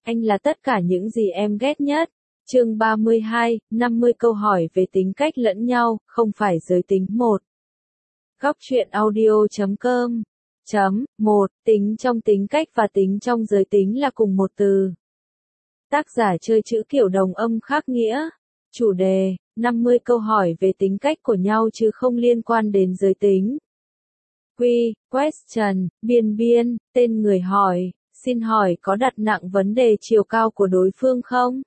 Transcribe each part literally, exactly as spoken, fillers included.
anh là tất cả những gì em ghét nhất. Chương ba mươi hai, năm mươi câu hỏi về tính cách lẫn nhau, không phải giới tính. một. Góc truyện audio chấm com chấm một. Tính trong tính cách và tính trong giới tính là cùng một từ. Tác giả chơi chữ kiểu đồng âm khác nghĩa. Chủ đề, năm mươi câu hỏi về tính cách của nhau chứ không liên quan đến giới tính. Quy, question, biên biên, tên người hỏi, xin hỏi có đặt nặng vấn đề chiều cao của đối phương không?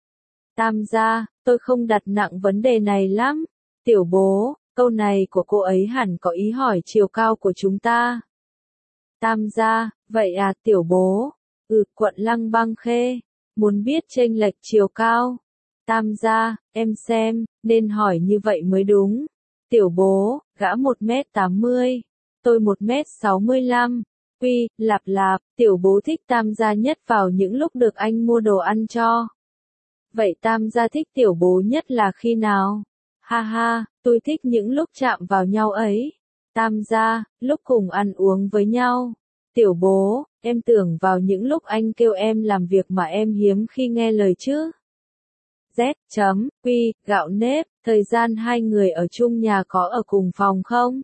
Tam gia, tôi không đặt nặng vấn đề này lắm. Tiểu bố, câu này của cô ấy hẳn có ý hỏi chiều cao của chúng ta. Tam gia, vậy à tiểu bố? Ừ, quận Lăng Băng Khê, muốn biết chênh lệch chiều cao. Tam gia, em xem, nên hỏi như vậy mới đúng. Tiểu bố, gã một mét tám mươi, tôi một mét sáu mươi lăm. Quy, lạp lạp, tiểu bố thích tam gia nhất vào những lúc được anh mua đồ ăn cho. Vậy tam gia thích tiểu bố nhất là khi nào? Ha ha, tôi thích những lúc chạm vào nhau ấy. Tam gia, lúc cùng ăn uống với nhau. Tiểu bố, em tưởng vào những lúc anh kêu em làm việc mà em hiếm khi nghe lời chứ. Z. Chấm, Quy, gạo nếp, thời gian hai người ở chung nhà có ở cùng phòng không?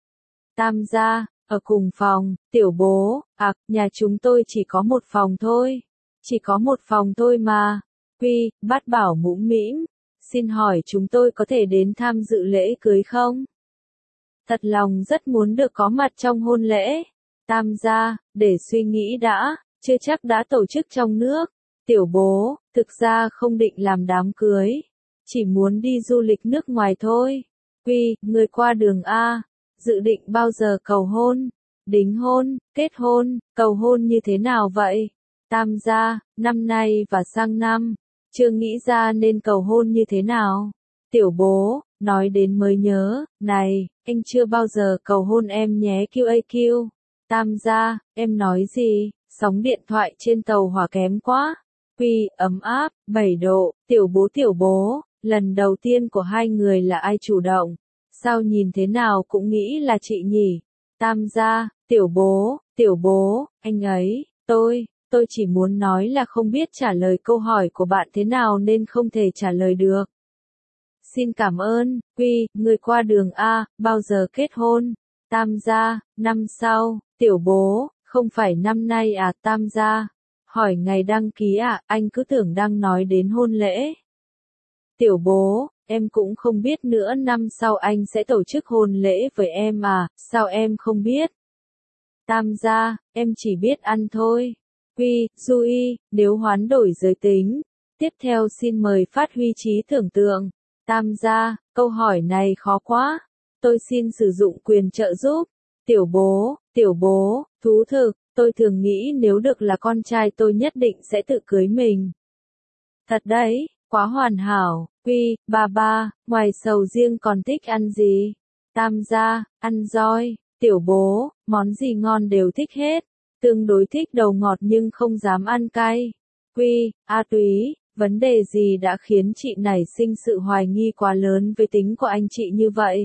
Tam gia, ở cùng phòng. Tiểu bố, à, nhà chúng tôi chỉ có một phòng thôi. Chỉ có một phòng thôi mà. Quy, bát bảo mũm mĩm, xin hỏi chúng tôi có thể đến tham dự lễ cưới không? Thật lòng rất muốn được có mặt trong hôn lễ. Tam gia, để suy nghĩ đã, chưa chắc đã tổ chức trong nước. Tiểu bố, thực ra không định làm đám cưới, chỉ muốn đi du lịch nước ngoài thôi. Quy, người qua đường A, dự định bao giờ cầu hôn, đính hôn, kết hôn, cầu hôn như thế nào vậy? Tam gia, năm nay và sang năm, chưa nghĩ ra nên cầu hôn như thế nào. Tiểu bố, nói đến mới nhớ, này, anh chưa bao giờ cầu hôn em nhé quy a quy. Tam gia, em nói gì, sóng điện thoại trên tàu hỏa kém quá. Quy, ấm áp, bảy độ, tiểu bố tiểu bố, lần đầu tiên của hai người là ai chủ động? Sao nhìn thế nào cũng nghĩ là chị nhỉ? Tam gia, tiểu bố, tiểu bố, anh ấy, tôi, tôi chỉ muốn nói là không biết trả lời câu hỏi của bạn thế nào nên không thể trả lời được. Xin cảm ơn. Quy, người qua đường A, bao giờ kết hôn? Tam gia, năm sau. Tiểu bố, không phải năm nay à? Tam gia, hỏi ngày đăng ký à? Anh cứ tưởng đang nói đến hôn lễ. Tiểu bố, em cũng không biết nữa, năm sau anh sẽ tổ chức hôn lễ với em à? Sao em không biết? Tam gia, em chỉ biết ăn thôi. Quy, du y, nếu hoán đổi giới tính. Tiếp theo xin mời phát huy trí tưởng tượng. Tam gia, câu hỏi này khó quá. Tôi xin sử dụng quyền trợ giúp. Tiểu bố, tiểu bố, thú thực, tôi thường nghĩ nếu được là con trai tôi nhất định sẽ tự cưới mình. Thật đấy, quá hoàn hảo. Quy, ba ba, ngoài sầu riêng còn thích ăn gì? Tam gia, ăn roi. Tiểu bố, món gì ngon đều thích hết. Tương đối thích đầu ngọt nhưng không dám ăn cay. Quy, a túy, vấn đề gì đã khiến chị nảy sinh sự hoài nghi quá lớn với tính của anh chị như vậy?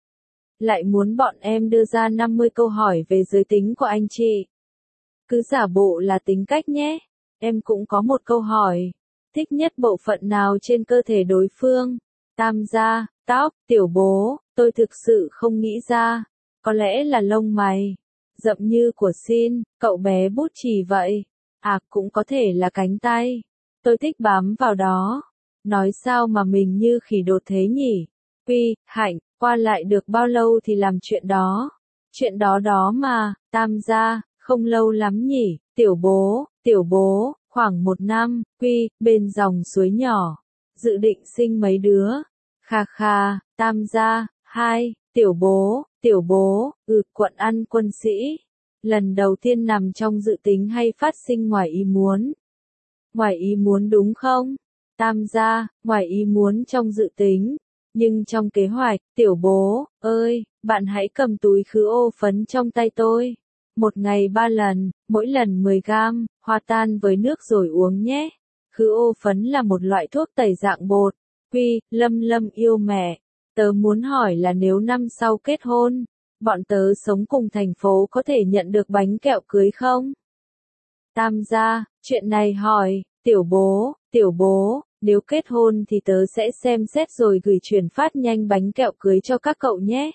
Lại muốn bọn em đưa ra năm mươi câu hỏi về giới tính của anh chị. Cứ giả bộ là tính cách nhé. Em cũng có một câu hỏi. Thích nhất bộ phận nào trên cơ thể đối phương? Tam gia, tóc. Tiểu bố, tôi thực sự không nghĩ ra. Có lẽ là lông mày. Rậm như của Xin, cậu bé bút chì vậy. À, cũng có thể là cánh tay. Tôi thích bám vào đó. Nói sao mà mình như khỉ đột thế nhỉ? Quy, Hạnh, qua lại được bao lâu thì làm chuyện đó? Chuyện đó đó mà. Tam gia, không lâu lắm nhỉ? Tiểu bố, tiểu bố, khoảng một năm. Quy, bên dòng suối nhỏ. Dự định sinh mấy đứa? Kha kha. Tam gia, hai. Tiểu bố, tiểu bố, ừ, quận ăn quân sĩ. Lần đầu tiên nằm trong dự tính hay phát sinh ngoài ý muốn? Ngoài ý muốn đúng không? Tam gia, ngoài ý muốn trong dự tính. Nhưng trong kế hoạch, tiểu bố, ơi, bạn hãy cầm túi khứ ô phấn trong tay tôi. Một ngày ba lần, mỗi lần mười gam, hòa tan với nước rồi uống nhé. Khứ ô phấn là một loại thuốc tẩy dạng bột. Quy, Lâm Lâm yêu mẹ. Tớ muốn hỏi là nếu năm sau kết hôn, bọn tớ sống cùng thành phố có thể nhận được bánh kẹo cưới không? Tam gia, Chuyện này hỏi, tiểu bố, tiểu bố, nếu kết hôn thì tớ sẽ xem xét rồi gửi chuyển phát nhanh bánh kẹo cưới cho các cậu nhé.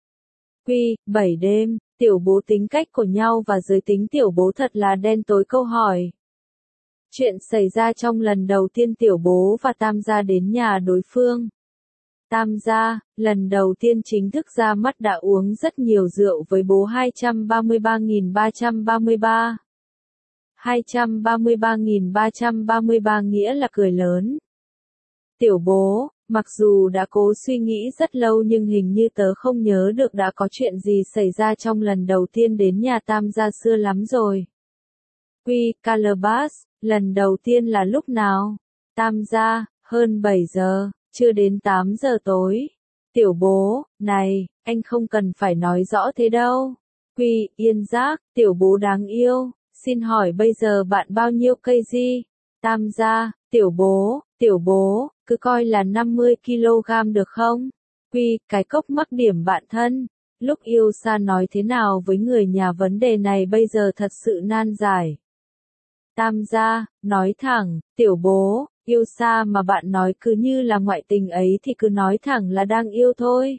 Quy, bảy đêm, tiểu bố tính cách của nhau và giới tính tiểu bố thật là đen tối. Câu hỏi. Chuyện xảy ra trong lần đầu tiên tiểu bố và Tam gia đến nhà đối phương. Tam gia, lần đầu tiên chính thức ra mắt đã uống rất nhiều rượu với bố hai trăm ba mươi ba nghìn ba trăm ba mươi ba. hai trăm ba mươi ba nghìn ba trăm ba mươi ba nghĩa là cười lớn. Tiểu bố, mặc dù đã cố suy nghĩ rất lâu nhưng hình như tớ không nhớ được đã có chuyện gì xảy ra trong lần đầu tiên đến nhà Tam gia xưa lắm rồi. Quy, Calabas, lần đầu tiên là lúc nào? Tam gia, hơn bảy giờ, chưa đến tám giờ tối. Tiểu bố, này, anh không cần phải nói rõ thế đâu. Quy, yên giác, tiểu bố đáng yêu, xin hỏi bây giờ bạn bao nhiêu cây gì? Tam gia, tiểu bố, tiểu bố, cứ coi là năm mươi ki lô gam được không? Quy, cái cốc mắc điểm bạn thân. Lúc yêu xa nói thế nào với người nhà vấn đề này bây giờ thật sự nan giải. Tam gia, nói thẳng, tiểu bố, yêu xa mà bạn nói cứ như là ngoại tình ấy thì cứ nói thẳng là đang yêu thôi.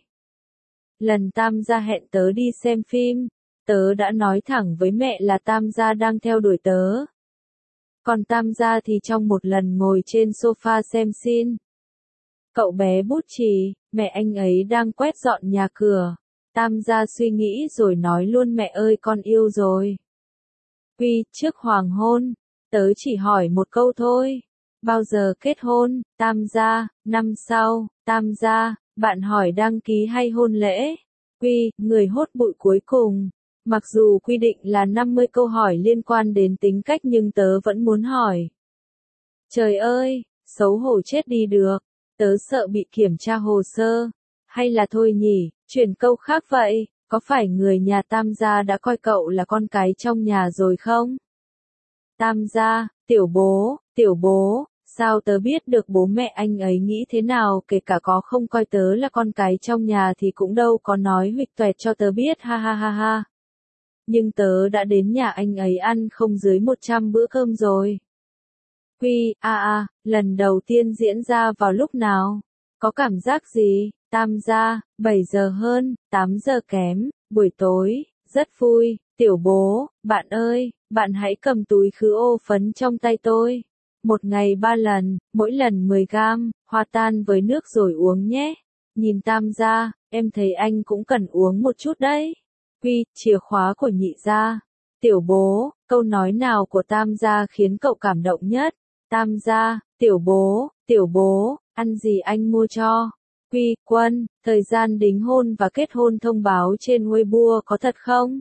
Lần Tam gia hẹn tớ đi xem phim, tớ đã nói thẳng với mẹ là Tam gia đang theo đuổi tớ. Còn Tam gia thì trong một lần ngồi trên sofa xem xin. Cậu bé bút chì, mẹ anh ấy đang quét dọn nhà cửa. Tam gia suy nghĩ rồi nói luôn mẹ ơi con yêu rồi. Quy, trước hoàng hôn, tớ chỉ hỏi một câu thôi. Bao giờ kết hôn? Tam gia, năm sau. Tam gia, bạn hỏi đăng ký hay hôn lễ? Quy, người hốt bụi cuối cùng. Mặc dù quy định là năm mươi câu hỏi liên quan đến tính cách nhưng tớ vẫn muốn hỏi. Trời ơi, xấu hổ chết đi được. Tớ sợ bị kiểm tra hồ sơ. Hay là thôi nhỉ, chuyển câu khác vậy, có phải người nhà Tam gia đã coi cậu là con cái trong nhà rồi không? Tam gia, tiểu bố, tiểu bố, sao tớ biết được bố mẹ anh ấy nghĩ thế nào kể cả có không coi tớ là con cái trong nhà thì cũng đâu có nói huỵch toẹt cho tớ biết ha ha ha ha. Nhưng tớ đã đến nhà anh ấy ăn không dưới một trăm bữa cơm rồi. Quy, a a, lần đầu tiên diễn ra vào lúc nào? Có cảm giác gì? Tam gia, bảy giờ hơn, tám giờ kém, buổi tối, rất vui, tiểu bố, bạn ơi, bạn hãy cầm túi khứ ô phấn trong tay tôi. Một ngày ba lần, mỗi lần mười gam, hòa tan với nước rồi uống nhé. Nhìn Tam gia, em thấy anh cũng cần uống một chút đấy. Quy, chìa khóa của nhị gia. Tiểu bố, câu nói nào của Tam gia khiến cậu cảm động nhất? Tam gia, tiểu bố, tiểu bố, ăn gì anh mua cho? Quy, Quân, thời gian đính hôn và kết hôn thông báo trên Weibo có thật không?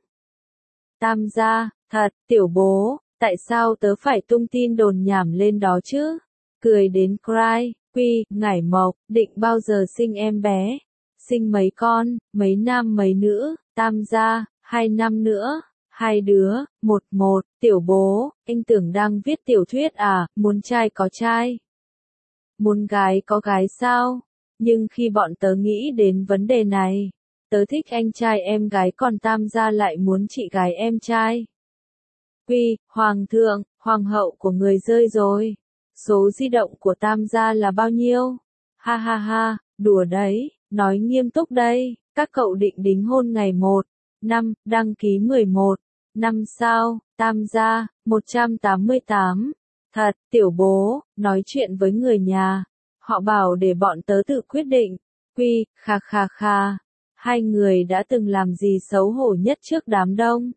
Tam gia, thật, tiểu bố, tại sao tớ phải tung tin đồn nhảm lên đó chứ? Cười đến cry, Quy, ngải mộc, định bao giờ sinh em bé? Sinh mấy con, mấy nam mấy nữ? Tam gia, hai năm nữa. Hai đứa, một một, tiểu bố, anh tưởng đang viết tiểu thuyết à, muốn trai có trai. Muốn gái có gái sao? Nhưng khi bọn tớ nghĩ đến vấn đề này, tớ thích anh trai em gái còn Tam gia lại muốn chị gái em trai. Quy, hoàng thượng, hoàng hậu của người rơi rồi. Số di động của Tam gia là bao nhiêu? Ha ha ha, đùa đấy, nói nghiêm túc đây, các cậu định đính hôn ngày một, năm, đăng ký mười một. Năm sao, Tam gia, một trăm tám mươi tám. Thật, tiểu bố, nói chuyện với người nhà. Họ bảo để bọn tớ tự quyết định. Quy, kha kha kha. Hai người đã từng làm gì xấu hổ nhất trước đám đông?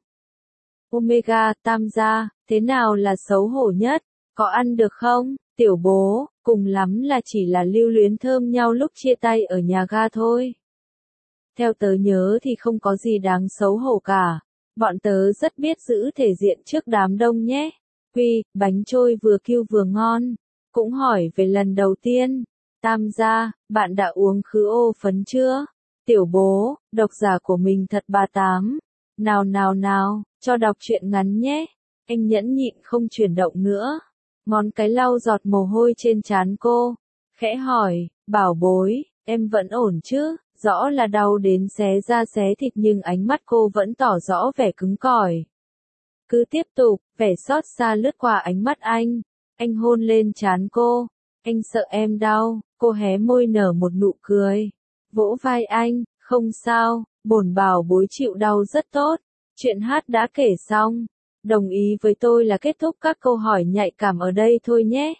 Omega, Tam gia, thế nào là xấu hổ nhất? Có ăn được không? Tiểu bố, cùng lắm là chỉ là lưu luyến thơm nhau lúc chia tay ở nhà ga thôi. Theo tớ nhớ thì không có gì đáng xấu hổ cả. Bọn tớ rất biết giữ thể diện trước đám đông nhé. Quy, bánh trôi vừa cute vừa ngon. Cũng hỏi về lần đầu tiên. Tam gia, bạn đã uống khứ ô phấn chưa? Tiểu bố, độc giả của mình thật bà tám. Nào nào nào, cho đọc truyện ngắn nhé. Anh nhẫn nhịn không chuyển động nữa. Ngón cái lau giọt mồ hôi trên trán cô. Khẽ hỏi, bảo bối, em vẫn ổn chứ? Rõ là đau đến xé da xé thịt nhưng ánh mắt cô vẫn tỏ rõ vẻ cứng cỏi. Cứ tiếp tục, vẻ xót xa lướt qua ánh mắt anh. Anh hôn lên trán cô. Anh sợ em đau, cô hé môi nở một nụ cười. Vỗ vai anh, không sao, bổn bảo bối chịu đau rất tốt. Chuyện hát đã kể xong. Đồng ý với tôi là kết thúc các câu hỏi nhạy cảm ở đây thôi nhé.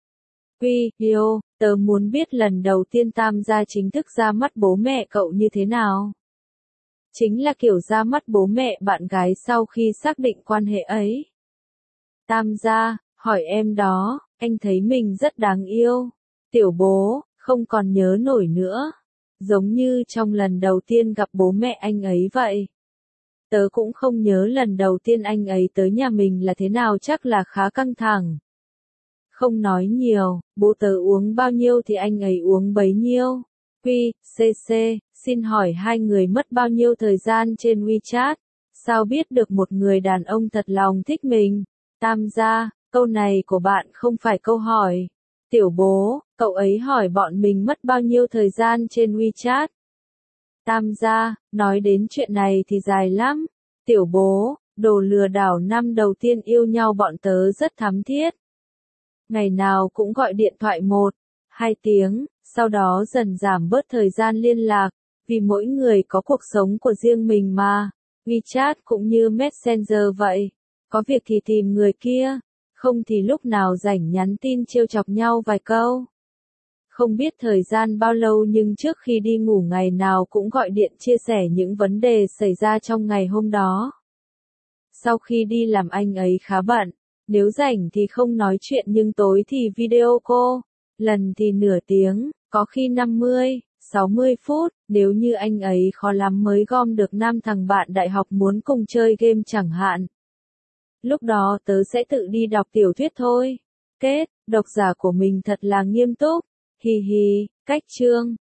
Video, tớ muốn biết lần đầu tiên Tam gia chính thức ra mắt bố mẹ cậu như thế nào. Chính là kiểu ra mắt bố mẹ bạn gái sau khi xác định quan hệ ấy. Tam gia, hỏi em đó, anh thấy mình rất đáng yêu. Tiểu bố, không còn nhớ nổi nữa. Giống như trong lần đầu tiên gặp bố mẹ anh ấy vậy. Tớ cũng không nhớ lần đầu tiên anh ấy tới nhà mình là thế nào, chắc là khá căng thẳng. Không nói nhiều, bố tớ uống bao nhiêu thì anh ấy uống bấy nhiêu. Quy, xê xê, xin hỏi hai người mất bao nhiêu thời gian trên WeChat? Sao biết được một người đàn ông thật lòng thích mình? Tam gia, câu này của bạn không phải câu hỏi. Tiểu bố, cậu ấy hỏi bọn mình mất bao nhiêu thời gian trên WeChat. Tam gia, nói đến chuyện này thì dài lắm. Tiểu bố, đồ lừa đảo năm đầu tiên yêu nhau bọn tớ rất thắm thiết. Ngày nào cũng gọi điện thoại một, hai tiếng, sau đó dần giảm bớt thời gian liên lạc, vì mỗi người có cuộc sống của riêng mình mà. WeChat cũng như Messenger vậy, có việc thì tìm người kia, không thì lúc nào rảnh nhắn tin trêu chọc nhau vài câu. Không biết thời gian bao lâu nhưng trước khi đi ngủ ngày nào cũng gọi điện chia sẻ những vấn đề xảy ra trong ngày hôm đó. Sau khi đi làm anh ấy khá bận, nếu rảnh thì không nói chuyện nhưng tối thì video call, lần thì nửa tiếng, có khi năm mươi, sáu mươi phút, nếu như anh ấy khó lắm mới gom được năm thằng bạn đại học muốn cùng chơi game chẳng hạn. Lúc đó tớ sẽ tự đi đọc tiểu thuyết thôi. Kết, độc giả của mình thật là nghiêm túc. Hi hi, cách chương.